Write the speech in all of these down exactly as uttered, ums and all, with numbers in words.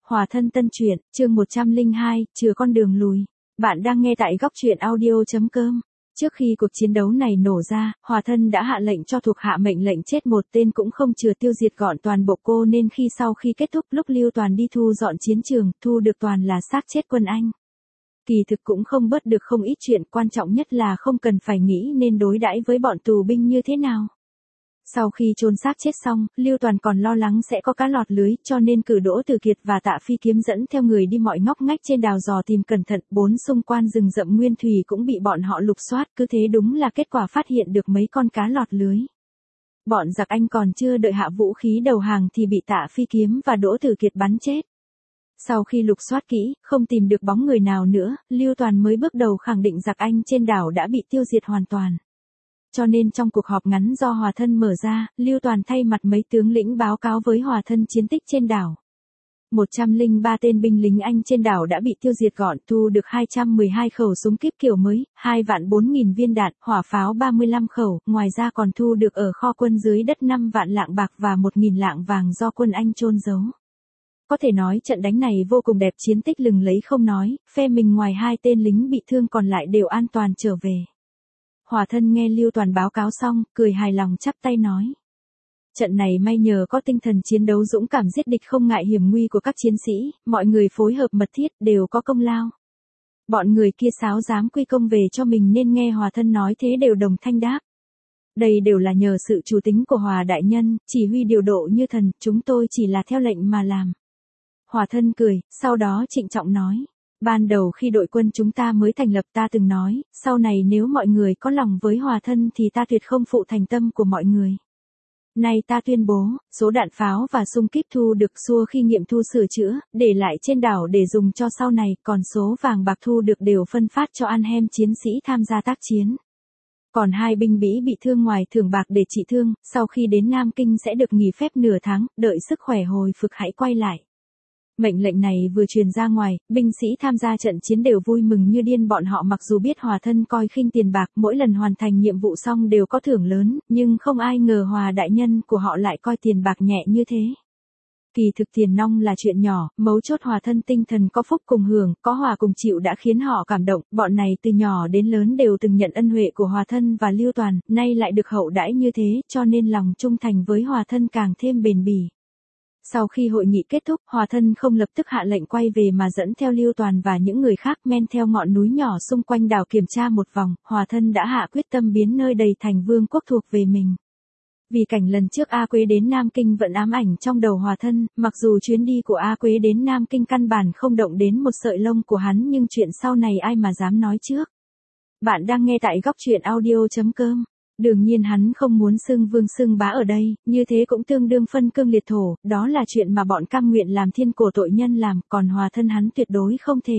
Hòa thân tân truyện, chương một trăm lẻ hai, chừa con đường lùi. Bạn đang nghe tại góc truyện audio chấm com. Trước khi cuộc chiến đấu này nổ ra, Hòa thân đã hạ lệnh cho thuộc hạ mệnh lệnh chết một tên cũng không chừa, tiêu diệt gọn toàn bộ cô, nên khi sau khi kết thúc lúc Lưu Toàn đi thu dọn chiến trường, thu được toàn là xác chết quân Anh. Kỳ thực cũng không bớt được không ít chuyện, quan trọng nhất là không cần phải nghĩ nên đối đãi với bọn tù binh như thế nào. Sau khi chôn xác chết xong, Lưu Toàn còn lo lắng sẽ có cá lọt lưới, cho nên cử Đỗ Tử Kiệt và Tạ Phi Kiếm dẫn theo người đi mọi ngóc ngách trên đảo dò tìm cẩn thận, bốn xung quanh rừng rậm nguyên thủy cũng bị bọn họ lục soát, cứ thế đúng là kết quả phát hiện được mấy con cá lọt lưới. Bọn giặc Anh còn chưa đợi hạ vũ khí đầu hàng thì bị Tạ Phi Kiếm và Đỗ Tử Kiệt bắn chết. Sau khi lục soát kỹ, không tìm được bóng người nào nữa, Lưu Toàn mới bước đầu khẳng định giặc Anh trên đảo đã bị tiêu diệt hoàn toàn. Cho nên trong cuộc họp ngắn do Hòa thân mở ra, Lưu Toàn thay mặt mấy tướng lĩnh báo cáo với Hòa thân chiến tích trên đảo. một trăm lẻ ba tên binh lính Anh trên đảo đã bị tiêu diệt gọn, thu được hai trăm mười hai khẩu súng kíp kiểu mới, hai vạn bốn nghìn viên đạn, hỏa pháo ba mươi lăm khẩu, ngoài ra còn thu được ở kho quân dưới đất năm vạn lạng bạc và một nghìn lạng vàng do quân Anh chôn giấu. Có thể nói trận đánh này vô cùng đẹp, chiến tích lừng lấy không nói, phe mình ngoài hai tên lính bị thương còn lại đều an toàn trở về. Hòa thân nghe Lưu Toàn báo cáo xong, cười hài lòng chắp tay nói. Trận này may nhờ có tinh thần chiến đấu dũng cảm giết địch không ngại hiểm nguy của các chiến sĩ, mọi người phối hợp mật thiết đều có công lao. Bọn người kia sáo dám quy công về cho mình nên nghe Hòa thân nói thế đều đồng thanh đáp. Đây đều là nhờ sự chủ tính của Hòa đại nhân, chỉ huy điều độ như thần, chúng tôi chỉ là theo lệnh mà làm. Hòa thân cười, sau đó trịnh trọng nói. Ban đầu khi đội quân chúng ta mới thành lập ta từng nói, sau này nếu mọi người có lòng với Hòa thân thì ta tuyệt không phụ thành tâm của mọi người. Nay ta tuyên bố, số đạn pháo và xung kíp thu được xua khi nghiệm thu sửa chữa, để lại trên đảo để dùng cho sau này, còn số vàng bạc thu được đều phân phát cho ăn hem chiến sĩ tham gia tác chiến. Còn hai binh sĩ bị thương ngoài thưởng bạc để trị thương, sau khi đến Nam Kinh sẽ được nghỉ phép nửa tháng, đợi sức khỏe hồi phục hãy quay lại. Mệnh lệnh này vừa truyền ra ngoài, binh sĩ tham gia trận chiến đều vui mừng như điên, bọn họ mặc dù biết Hòa thân coi khinh tiền bạc, mỗi lần hoàn thành nhiệm vụ xong đều có thưởng lớn, nhưng không ai ngờ Hòa đại nhân của họ lại coi tiền bạc nhẹ như thế. Kỳ thực tiền nong là chuyện nhỏ, mấu chốt Hòa thân tinh thần có phúc cùng hưởng, có hòa cùng chịu đã khiến họ cảm động, bọn này từ nhỏ đến lớn đều từng nhận ân huệ của Hòa thân và Lưu Toàn, nay lại được hậu đãi như thế, cho nên lòng trung thành với Hòa thân càng thêm bền bỉ. Sau khi hội nghị kết thúc, Hòa thân không lập tức hạ lệnh quay về mà dẫn theo Lưu Toàn và những người khác men theo ngọn núi nhỏ xung quanh đảo kiểm tra một vòng, Hòa thân đã hạ quyết tâm biến nơi đây thành vương quốc thuộc về mình. Vì cảnh lần trước A Quế đến Nam Kinh vẫn ám ảnh trong đầu Hòa thân, mặc dù chuyến đi của A Quế đến Nam Kinh căn bản không động đến một sợi lông của hắn, nhưng chuyện sau này ai mà dám nói trước. Bạn đang nghe tại góc truyện audio chấm com. Đương nhiên hắn không muốn xưng vương xưng bá ở đây, như thế cũng tương đương phân cương liệt thổ, đó là chuyện mà bọn cam nguyện làm thiên cổ tội nhân làm, còn Hòa thân hắn tuyệt đối không thể.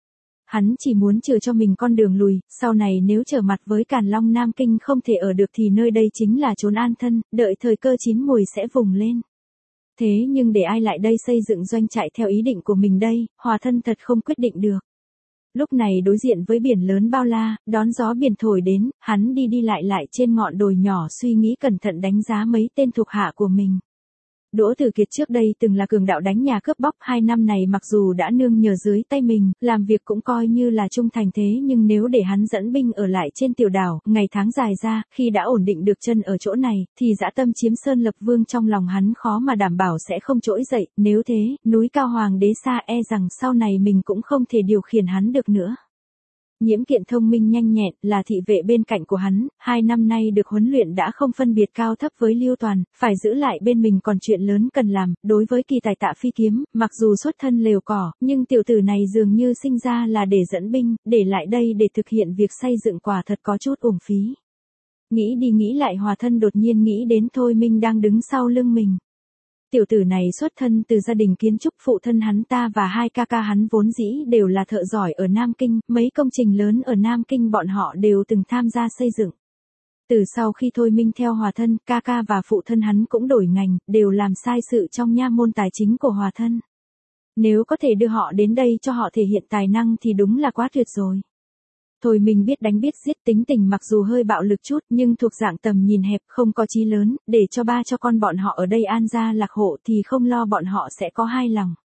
Hắn chỉ muốn trừ cho mình con đường lùi, sau này nếu trở mặt với Càn Long Nam Kinh không thể ở được thì nơi đây chính là chốn an thân, đợi thời cơ chín mùi sẽ vùng lên. Thế nhưng để ai lại đây xây dựng doanh trại theo ý định của mình đây, Hòa thân thật không quyết định được. Lúc này đối diện với biển lớn bao la, đón gió biển thổi đến, hắn đi đi lại lại trên ngọn đồi nhỏ suy nghĩ cẩn thận đánh giá mấy tên thuộc hạ của mình. Đỗ Tử Kiệt trước đây từng là cường đạo đánh nhà cướp bóc, hai năm này mặc dù đã nương nhờ dưới tay mình, làm việc cũng coi như là trung thành, thế nhưng nếu để hắn dẫn binh ở lại trên tiểu đảo, ngày tháng dài ra, khi đã ổn định được chân ở chỗ này, thì dã tâm chiếm Sơn Lập Vương trong lòng hắn khó mà đảm bảo sẽ không trỗi dậy, nếu thế, núi cao hoàng đế xa e rằng sau này mình cũng không thể điều khiển hắn được nữa. Nhiễm Kiện thông minh nhanh nhẹn, là thị vệ bên cạnh của hắn, hai năm nay được huấn luyện đã không phân biệt cao thấp với Lưu Toàn, phải giữ lại bên mình còn chuyện lớn cần làm, đối với kỳ tài Tạ Phi Kiếm, mặc dù xuất thân lều cỏ, nhưng tiểu tử này dường như sinh ra là để dẫn binh, để lại đây để thực hiện việc xây dựng quả thật có chút uổng phí. Nghĩ đi nghĩ lại Hòa thân đột nhiên nghĩ đến Thôi Minh đang đứng sau lưng mình. Tiểu tử này xuất thân từ gia đình kiến trúc, phụ thân hắn ta và hai ca ca hắn vốn dĩ đều là thợ giỏi ở Nam Kinh, mấy công trình lớn ở Nam Kinh bọn họ đều từng tham gia xây dựng. Từ sau khi Thôi Minh theo Hòa thân, ca ca và phụ thân hắn cũng đổi ngành, đều làm sai sự trong nha môn tài chính của Hòa thân. Nếu có thể đưa họ đến đây cho họ thể hiện tài năng thì đúng là quá tuyệt rồi. Thôi mình biết đánh biết giết, tính tình mặc dù hơi bạo lực chút nhưng thuộc dạng tầm nhìn hẹp, không có chí lớn, để cho ba cho con bọn họ ở đây an gia lạc hộ thì không lo bọn họ sẽ có hai lòng.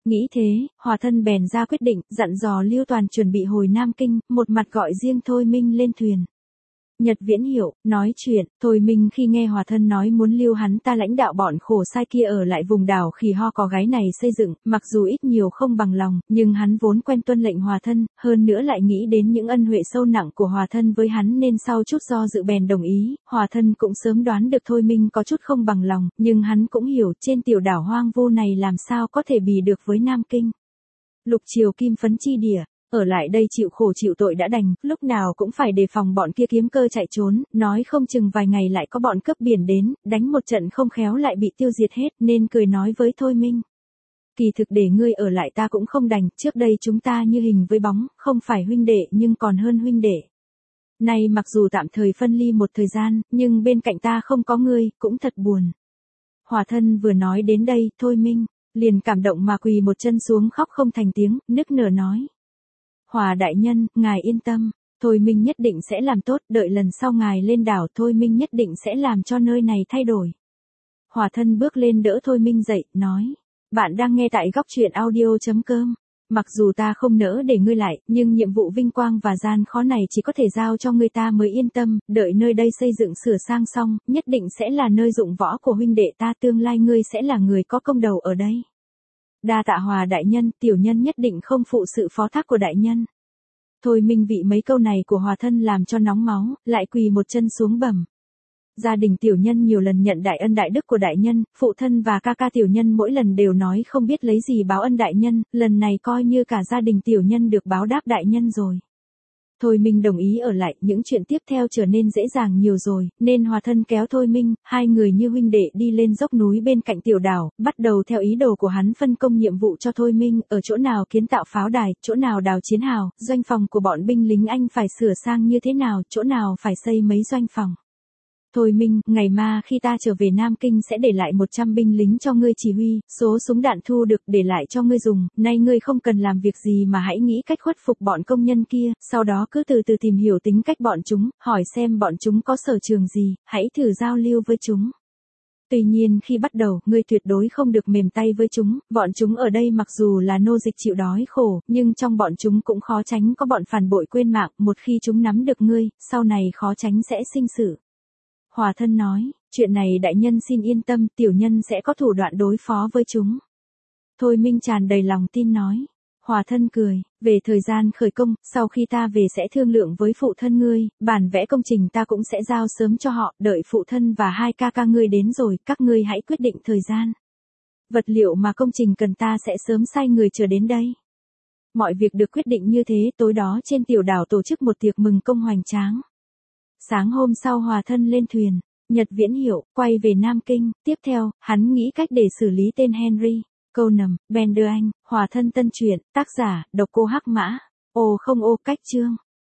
Nghĩ thế, Hòa thân bèn ra quyết định, dặn dò Lưu Toàn chuẩn bị hồi Nam Kinh, một mặt gọi riêng Thôi Minh lên thuyền. Nhật Viễn hiểu, nói chuyện, Thôi Minh khi nghe Hòa thân nói muốn lưu hắn ta lãnh đạo bọn khổ sai kia ở lại vùng đảo Khỉ Ho có gái này xây dựng, mặc dù ít nhiều không bằng lòng, nhưng hắn vốn quen tuân lệnh Hòa thân, hơn nữa lại nghĩ đến những ân huệ sâu nặng của Hòa thân với hắn nên sau chút do dự bèn đồng ý. Hòa thân cũng sớm đoán được Thôi Minh có chút không bằng lòng, nhưng hắn cũng hiểu trên tiểu đảo hoang vu này làm sao có thể bì được với Nam Kinh. Lục triều kim phấn chi địa. Ở lại đây chịu khổ chịu tội đã đành, lúc nào cũng phải đề phòng bọn kia kiếm cơ chạy trốn, nói không chừng vài ngày lại có bọn cướp biển đến, đánh một trận không khéo lại bị tiêu diệt hết, nên cười nói với Thôi Minh. Kỳ thực để ngươi ở lại ta cũng không đành, trước đây chúng ta như hình với bóng, không phải huynh đệ nhưng còn hơn huynh đệ. Nay mặc dù tạm thời phân ly một thời gian, nhưng bên cạnh ta không có ngươi, cũng thật buồn. Hòa thân vừa nói đến đây, Thôi Minh liền cảm động mà quỳ một chân xuống khóc không thành tiếng, nức nở nói. Hòa đại nhân, ngài yên tâm, Thôi Minh nhất định sẽ làm tốt, đợi lần sau ngài lên đảo Thôi Minh nhất định sẽ làm cho nơi này thay đổi. Hòa thân bước lên đỡ Thôi Minh dậy, nói, bạn đang nghe tại góc truyện audio chấm com. Mặc dù ta không nỡ để ngươi lại, nhưng nhiệm vụ vinh quang và gian khó này chỉ có thể giao cho ngươi ta mới yên tâm, đợi nơi đây xây dựng sửa sang xong, nhất định sẽ là nơi dụng võ của huynh đệ ta, tương lai ngươi sẽ là người có công đầu ở đây. Đa tạ Hòa đại nhân, tiểu nhân nhất định không phụ sự phó thác của đại nhân. Thôi Minh vị mấy câu này của Hòa thân làm cho nóng máu, lại quỳ một chân xuống bẩm. Gia đình tiểu nhân nhiều lần nhận đại ân đại đức của đại nhân, phụ thân và ca ca tiểu nhân mỗi lần đều nói không biết lấy gì báo ân đại nhân, lần này coi như cả gia đình tiểu nhân được báo đáp đại nhân rồi. Thôi Minh đồng ý ở lại, những chuyện tiếp theo trở nên dễ dàng nhiều rồi, nên Hòa thân kéo Thôi Minh, hai người như huynh đệ đi lên dốc núi bên cạnh tiểu đảo, bắt đầu theo ý đồ của hắn phân công nhiệm vụ cho Thôi Minh, ở chỗ nào kiến tạo pháo đài, chỗ nào đào chiến hào, doanh phòng của bọn binh lính Anh phải sửa sang như thế nào, chỗ nào phải xây mấy doanh phòng. Thôi Minh, ngày mai khi ta trở về Nam Kinh sẽ để lại một trăm binh lính cho ngươi chỉ huy, số súng đạn thu được để lại cho ngươi dùng, nay ngươi không cần làm việc gì mà hãy nghĩ cách khuất phục bọn công nhân kia, sau đó cứ từ từ tìm hiểu tính cách bọn chúng, hỏi xem bọn chúng có sở trường gì, hãy thử giao lưu với chúng. Tuy nhiên khi bắt đầu, ngươi tuyệt đối không được mềm tay với chúng, bọn chúng ở đây mặc dù là nô dịch chịu đói khổ, nhưng trong bọn chúng cũng khó tránh có bọn phản bội quên mạng, một khi chúng nắm được ngươi, sau này khó tránh sẽ sinh sự. Hòa thân nói, chuyện này đại nhân xin yên tâm, tiểu nhân sẽ có thủ đoạn đối phó với chúng. Thôi Minh tràn đầy lòng tin nói. Hòa thân cười, về thời gian khởi công, sau khi ta về sẽ thương lượng với phụ thân ngươi, bản vẽ công trình ta cũng sẽ giao sớm cho họ, đợi phụ thân và hai ca ca ngươi đến rồi, các ngươi hãy quyết định thời gian. Vật liệu mà công trình cần ta sẽ sớm sai người chờ đến đây. Mọi việc được quyết định như thế, tối đó trên tiểu đảo tổ chức một tiệc mừng công hoành tráng. Sáng hôm sau Hòa thân lên thuyền, Nhật Viễn hiểu, quay về Nam Kinh, tiếp theo, hắn nghĩ cách để xử lý tên Henry. Câu nầm, Ben đưa anh, Hòa thân tân truyện, tác giả, độc cô Hắc Mã. Ô không ô cách chương.